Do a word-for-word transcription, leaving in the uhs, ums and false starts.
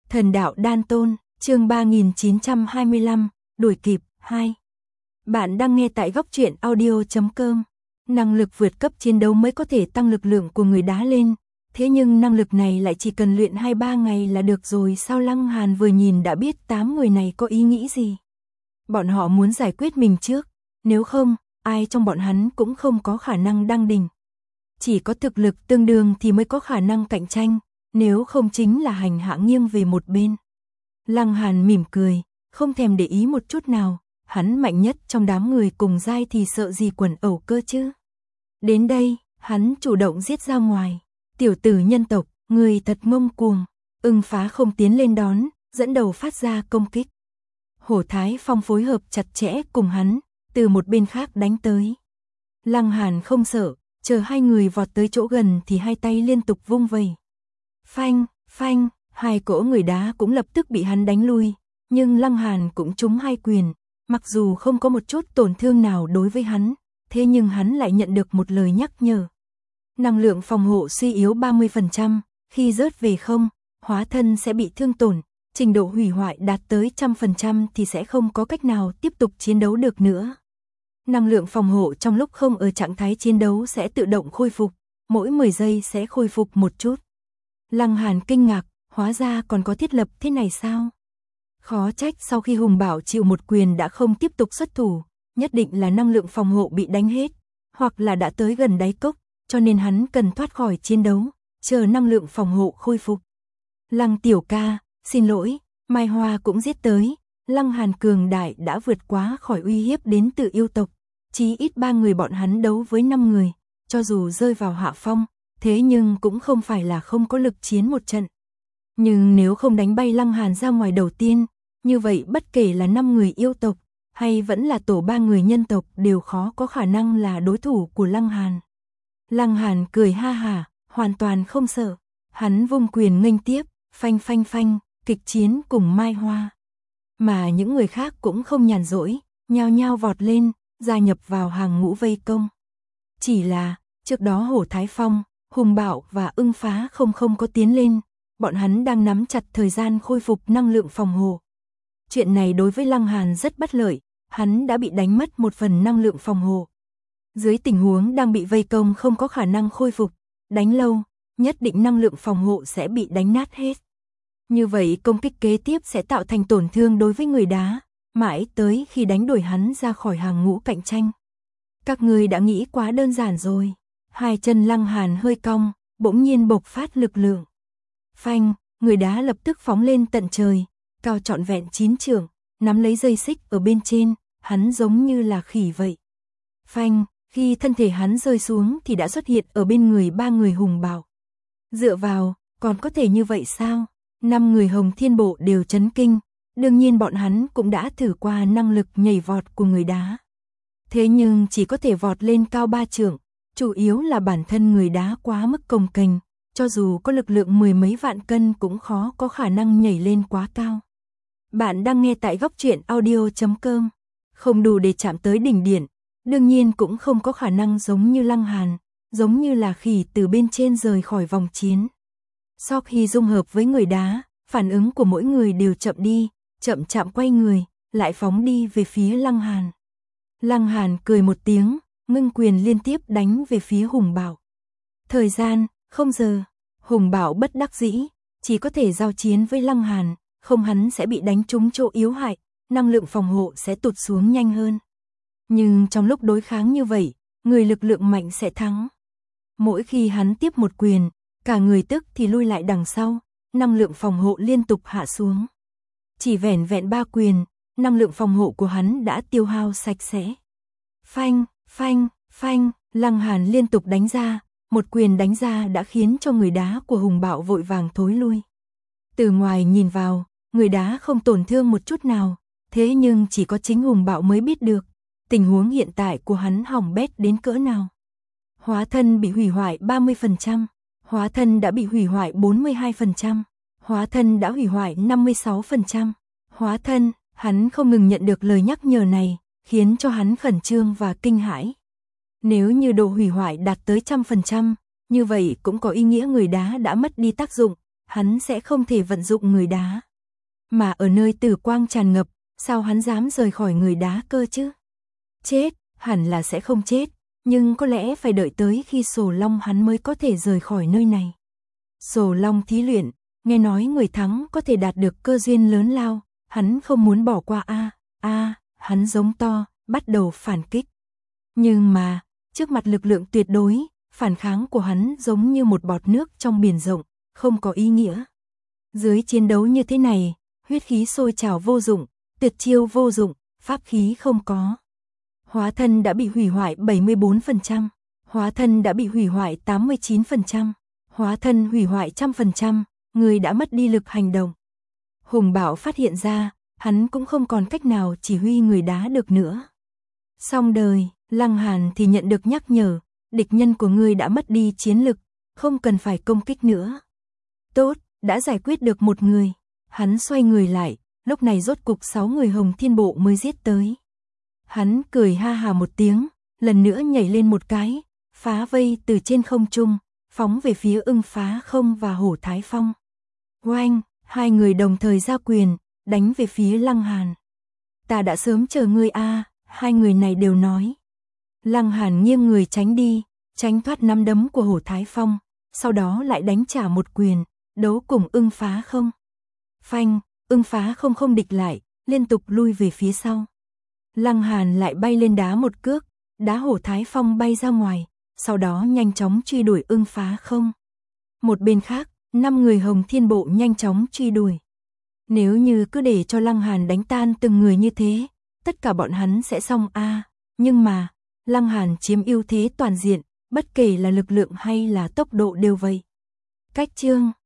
Thần đạo đan tôn, chương ba nghìn chín trăm hai mươi lăm, đuổi kịp, hai. Bạn đang nghe tại góc truyện audio chấm com. Năng lực vượt cấp chiến đấu mới có thể tăng lực lượng của người đá lên, thế nhưng năng lực này lại chỉ cần luyện hai ba ngày là được rồi. Sao Lăng Hàn vừa nhìn đã biết tám người này có ý nghĩ gì. Bọn họ muốn giải quyết mình trước, nếu không, ai trong bọn hắn cũng không có khả năng đăng đỉnh. Chỉ có thực lực tương đương thì mới có khả năng cạnh tranh, nếu không chính là hành hạ nghiêng về một bên. Lăng Hàn mỉm cười, không thèm để ý một chút nào, hắn mạnh nhất trong đám người cùng giai thì sợ gì quần ẩu cơ chứ. Đến đây, hắn chủ động giết ra ngoài. Tiểu tử nhân tộc, người thật ngông cuồng. Ưng Phá không tiến lên đón, dẫn đầu phát ra công kích. Hổ Thái Phong phối hợp chặt chẽ cùng hắn, từ một bên khác đánh tới. Lăng Hàn không sợ, chờ hai người vọt tới chỗ gần thì hai tay liên tục vung vẩy. Phanh, phanh, hai cỗ người đá cũng lập tức bị hắn đánh lui, nhưng Lăng Hàn cũng trúng hai quyền, mặc dù không có một chút tổn thương nào đối với hắn, thế nhưng hắn lại nhận được một lời nhắc nhở. Năng lượng phòng hộ suy yếu ba mươi phần trăm, khi rớt về không, hóa thân sẽ bị thương tổn, trình độ hủy hoại đạt tới một trăm phần trăm thì sẽ không có cách nào tiếp tục chiến đấu được nữa. Năng lượng phòng hộ trong lúc không ở trạng thái chiến đấu sẽ tự động khôi phục, mỗi mười giây sẽ khôi phục một chút. Lăng Hàn kinh ngạc, hóa ra còn có thiết lập thế này sao? Khó trách sau khi Hùng Bảo chịu một quyền đã không tiếp tục xuất thủ, nhất định là năng lượng phòng hộ bị đánh hết, hoặc là đã tới gần đáy cốc, cho nên hắn cần thoát khỏi chiến đấu, chờ năng lượng phòng hộ khôi phục. Lăng tiểu ca, xin lỗi, Mai Hoa cũng giết tới, Lăng Hàn cường đại đã vượt quá khỏi uy hiếp đến từ yêu tộc, chí ít ba người bọn hắn đấu với năm người, cho dù rơi vào hạ phong, thế nhưng cũng không phải là không có lực chiến một trận. Nhưng nếu không đánh bay Lăng Hàn ra ngoài đầu tiên, như vậy bất kể là năm người yêu tộc, hay vẫn là tổ ba người nhân tộc đều khó có khả năng là đối thủ của Lăng Hàn. Lăng Hàn cười ha hả, hoàn toàn không sợ, hắn vung quyền nghênh tiếp, phanh phanh phanh, kịch chiến cùng Mai Hoa. Mà những người khác cũng không nhàn rỗi, nhao nhao vọt lên, gia nhập vào hàng ngũ vây công. Chỉ là, trước đó Hổ Thái Phong, Hùng Bảo và Ưng Phá không không có tiến lên, bọn hắn đang nắm chặt thời gian khôi phục năng lượng phòng hộ. Chuyện này đối với Lăng Hàn rất bất lợi, hắn đã bị đánh mất một phần năng lượng phòng hộ. Dưới tình huống đang bị vây công không có khả năng khôi phục, đánh lâu, nhất định năng lượng phòng hộ sẽ bị đánh nát hết. Như vậy công kích kế tiếp sẽ tạo thành tổn thương đối với người đá, mãi tới khi đánh đuổi hắn ra khỏi hàng ngũ cạnh tranh. Các người đã nghĩ quá đơn giản rồi. Hai chân Lăng Hàn hơi cong, bỗng nhiên bộc phát lực lượng. Phanh, người đá lập tức phóng lên tận trời, cao trọn vẹn chín trượng, nắm lấy dây xích ở bên trên, hắn giống như là khỉ vậy. Phanh, khi thân thể hắn rơi xuống thì đã xuất hiện ở bên người ba người Hùng Bảo. Dựa vào, còn có thể như vậy sao? Năm người Hồng Thiên Bộ đều chấn kinh, đương nhiên bọn hắn cũng đã thử qua năng lực nhảy vọt của người đá. Thế nhưng chỉ có thể vọt lên cao ba trượng, chủ yếu là bản thân người đá quá mức cồng kềnh, cho dù có lực lượng mười mấy vạn cân cũng khó có khả năng nhảy lên quá cao. Bạn đang nghe tại góc truyện audio chấm com, không đủ để chạm tới đỉnh điện, đương nhiên cũng không có khả năng giống như Lăng Hàn, giống như là khỉ từ bên trên rời khỏi vòng chiến. Sau khi dung hợp với người đá, phản ứng của mỗi người đều chậm đi, chậm chạm quay người, lại phóng đi về phía Lăng Hàn. Lăng Hàn cười một tiếng, ngưng quyền liên tiếp đánh về phía Hùng Bảo. Thời gian, không giờ, Hùng Bảo bất đắc dĩ, chỉ có thể giao chiến với Lăng Hàn, không hắn sẽ bị đánh trúng chỗ yếu hại, năng lượng phòng hộ sẽ tụt xuống nhanh hơn. Nhưng trong lúc đối kháng như vậy, người lực lượng mạnh sẽ thắng. Mỗi khi hắn tiếp một quyền, cả người tức thì lui lại đằng sau, năng lượng phòng hộ liên tục hạ xuống. Chỉ vẻn vẹn ba quyền, năng lượng phòng hộ của hắn đã tiêu hao sạch sẽ. Phanh, phanh, phanh, Lăng Hàn liên tục đánh ra, một quyền đánh ra đã khiến cho người đá của Hùng Bảo vội vàng thối lui. Từ ngoài nhìn vào, người đá không tổn thương một chút nào, thế nhưng chỉ có chính Hùng Bảo mới biết được, tình huống hiện tại của hắn hỏng bét đến cỡ nào. Hóa thân bị hủy hoại ba mươi phần trăm, hóa thân đã bị hủy hoại bốn mươi hai phần trăm, hóa thân đã hủy hoại năm mươi sáu phần trăm. Hóa thân, hắn không ngừng nhận được lời nhắc nhở này, khiến cho hắn khẩn trương và kinh hãi. Nếu như độ hủy hoại đạt tới trăm phần trăm, như vậy cũng có ý nghĩa người đá đã mất đi tác dụng, hắn sẽ không thể vận dụng người đá. Mà ở nơi tử quang tràn ngập, sao hắn dám rời khỏi người đá cơ chứ? Chết, hẳn là sẽ không chết, nhưng có lẽ phải đợi tới khi Sổ Long hắn mới có thể rời khỏi nơi này. Sổ Long thí luyện, nghe nói người thắng có thể đạt được cơ duyên lớn lao, hắn không muốn bỏ qua a, a, hắn giống to, bắt đầu phản kích. Nhưng mà, trước mặt lực lượng tuyệt đối, phản kháng của hắn giống như một bọt nước trong biển rộng, không có ý nghĩa. Dưới chiến đấu như thế này, huyết khí sôi trào vô dụng, tuyệt chiêu vô dụng, pháp khí không có. Hóa thân đã bị hủy hoại bảy mươi bốn phần trăm, hóa thân đã bị hủy hoại tám mươi chín phần trăm, hóa thân hủy hoại một trăm phần trăm, người đã mất đi lực hành động. Hùng Bảo phát hiện ra, hắn cũng không còn cách nào chỉ huy người đá được nữa. Xong đời, Lăng Hàn thì nhận được nhắc nhở, địch nhân của ngươi đã mất đi chiến lực, không cần phải công kích nữa. Tốt, đã giải quyết được một người. Hắn xoay người lại, lúc này rốt cục sáu người Hồng Thiên Bộ mới giết tới. Hắn cười ha hà một tiếng, lần nữa nhảy lên một cái, phá vây từ trên không trung, phóng về phía Ưng Phá Không và Hổ Thái Phong. Oanh, hai người đồng thời ra quyền, đánh về phía Lăng Hàn. Ta đã sớm chờ ngươi a, hai người này đều nói. Lăng Hàn nghiêng người tránh đi, tránh thoát nắm đấm của Hổ Thái Phong, sau đó lại đánh trả một quyền, đấu cùng Ưng Phá Không. Phanh, Ưng Phá Không không địch lại, liên tục lui về phía sau. Lăng Hàn lại bay lên đá một cước, đá Hổ Thái Phong bay ra ngoài, sau đó nhanh chóng truy đuổi Ưng Phá Không. Một bên khác, năm người Hồng Thiên Bộ nhanh chóng truy đuổi. Nếu như cứ để cho Lăng Hàn đánh tan từng người như thế, tất cả bọn hắn sẽ xong a, nhưng mà, Lăng Hàn chiếm ưu thế toàn diện, bất kể là lực lượng hay là tốc độ đều vậy. Cách chương